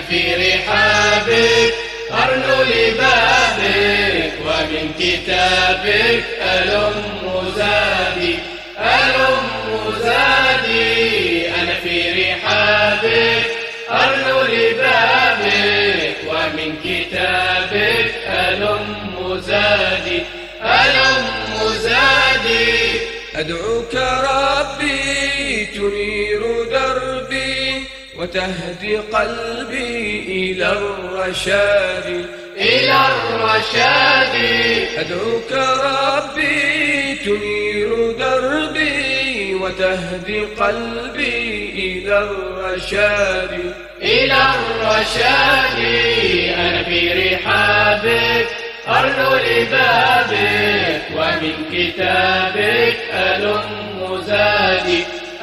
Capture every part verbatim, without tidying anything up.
في رحابك أرنو لبابك، ومن كتابك ألم زادي ألم زادي. أنا في رحابك أرنو لبابك، ومن كتابك ألم زادي ألم زادي. أدعوك ربي تنير دربي وتهدي قلبي إلى الرشاد إلى الرشاد. أدعوك ربي تنير دربي وتهدي قلبي إلى الرشاد إلى الرشاد. أنا في رحابك أرنو لبابك، ومن كتابك ألم زادي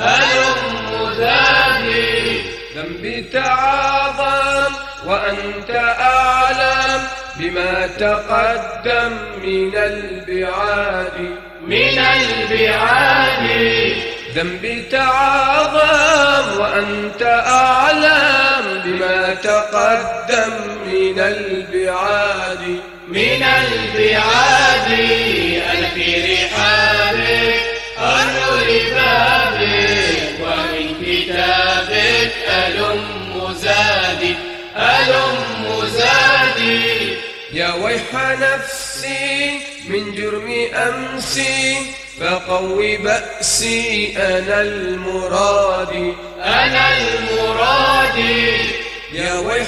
ألم زادي. ذنبي تعاظم وأنت أعلم بما تقدم من البعاد من البعاد. ذنبي تعاظم وأنت أعلم بما تقدم من البعاد من البعاد. أنا في رحابك أرنو لبابك، ومن كتابك ألم زادي ألم زادي. يا ويح نفسي من جرم أمسي فقوي بأسي أنا المراد أنا المراد. يا ويح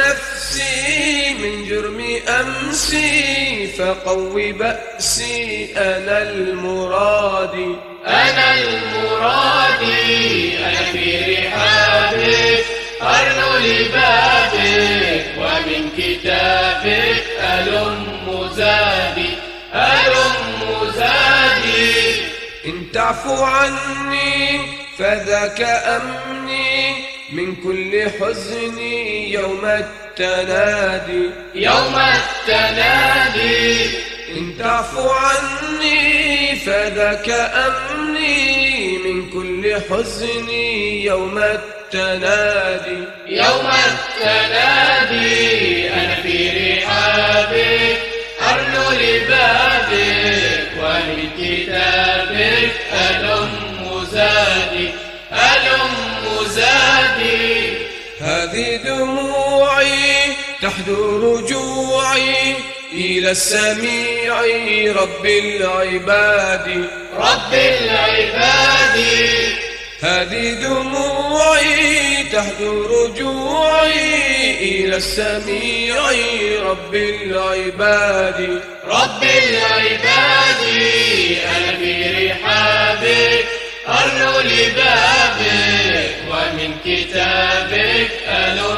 نفسي من جرم أمسي فقوي بأسي أنا المراد أنا المراد. أنا في رحابك أرنو لبابك، ومن كتابك ألم زادي ألم زادي. إن تعفو عني فذاك أمني من كل حزن يوم التنادي يوم التنادي. إن تعفو عني فذاك أمني من كل حزن يوم التنادي يوم التنادي. أنا في رحابك أرنو لبابك، ومن كتابك ألم زادي ألم زادي. هذه دموعي تحدو رجوعي إلى السميع رب العباد رب العباد. هذه دموعي تحدو رجوعي إلى السميع رب العباد رب العباد. أنا في رحابك أرنو لبابك، ومن كتابك ألم